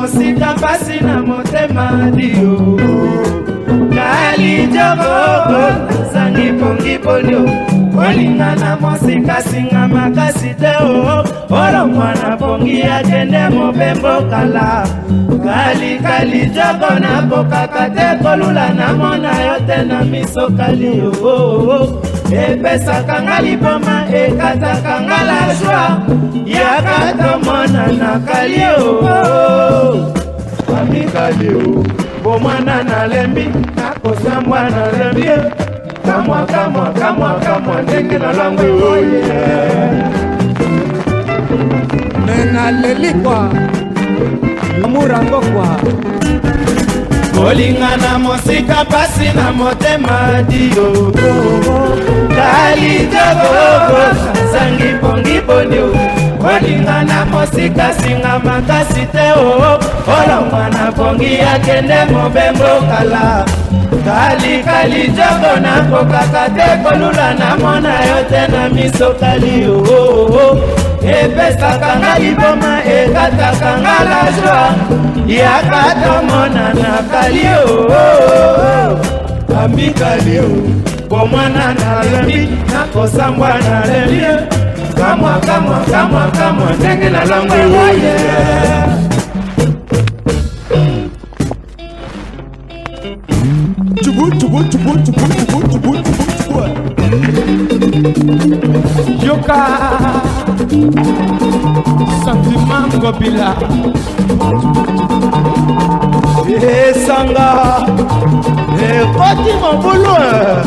mosika pasi na motema dio Kali jogo Sangi pongi ponyo Olingana mosika singa makasi teo Olo mwana pongi agende mobembo kala Kali jogo na boka kate kolula na mona yote na miso kali Epesa kangali boma ekata kangala jwa Yakata mwana na kali Mami kali bomwana na lembi nakosambwa na lembi kamwa ndenge na langwe oye Nena lelikwa Amurango kwa Olingana mosika pasi na motema dio Kali jogo Sangi pongi ponyo Olingana mosika singa makasi teo Olo mwana pongi akende mobembo kala Kali jogo na kokakate kolula na mona yote na miso kali Epesa kangali boma ekata kangala jwa Yakata mona na kali Ambi kali bomwana na lembi nakosambwa na lembi Kamwa ndenge na langwe oye Chubu Yoka Sentiment Gobila Sanga Koti mon boulot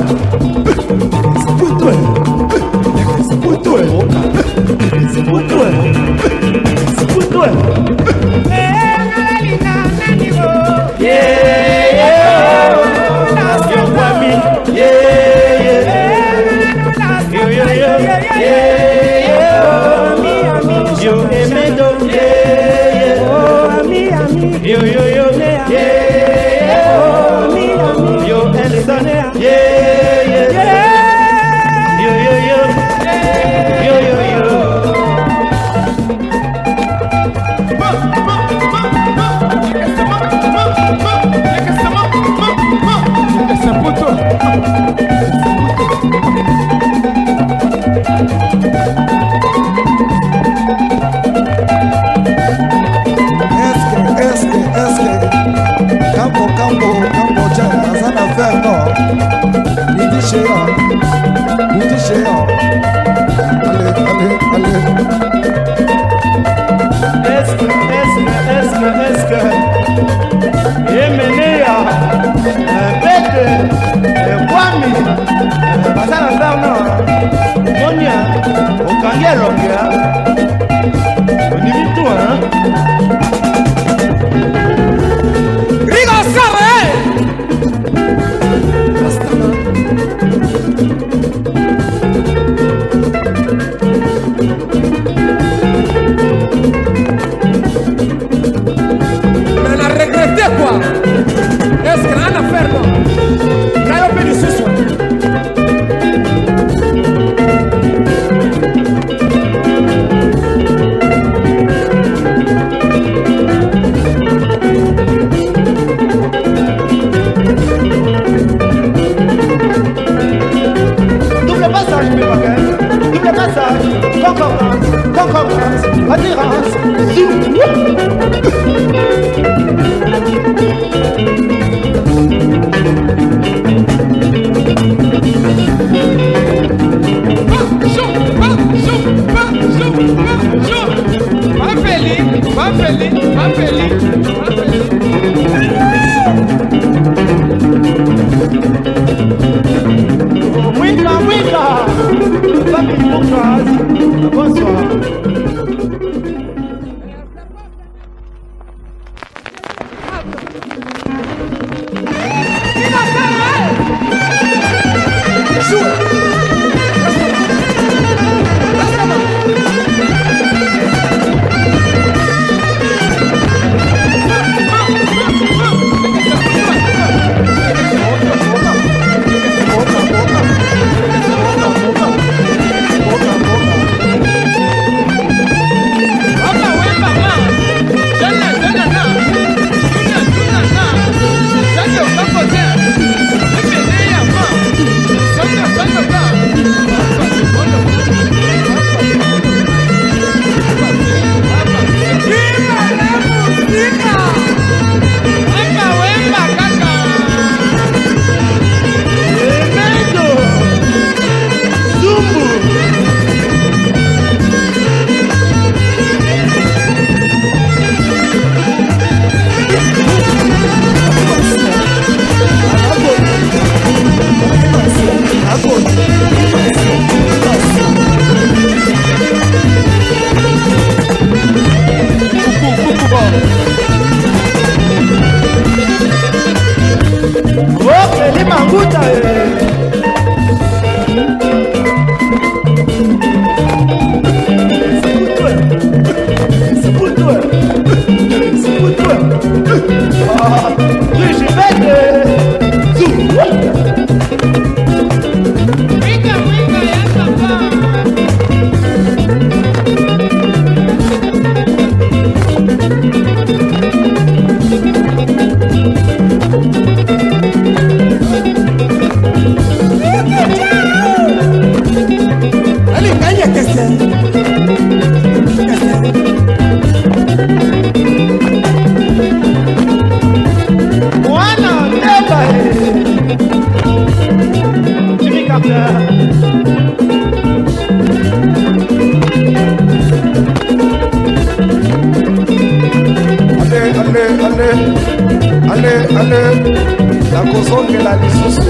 Allez, la kozongela lisusu.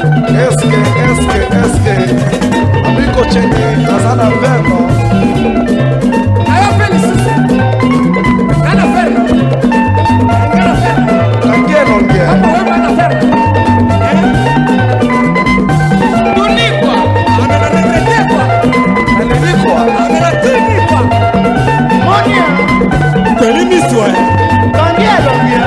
Eske Amiko Chenge azana verno. Ayo pe lisusu. Kana verno. Kangeno nge. Kana verno. Tunikwa. Ananaretekwa. Anelikwa. Ananatikwa. Monia. Telimiswa. Kangielo ngia.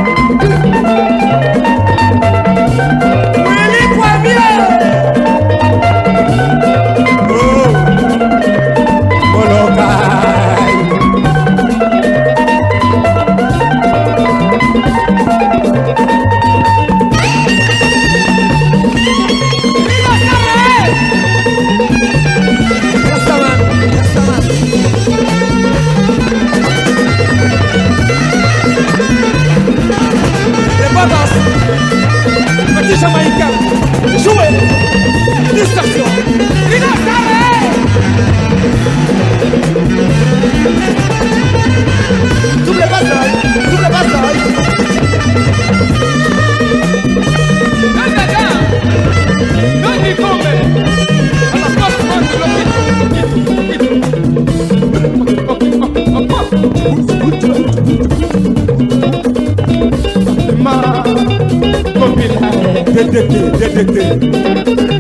Jamaïcain, jouez, distorsion, Double bataille. DDT.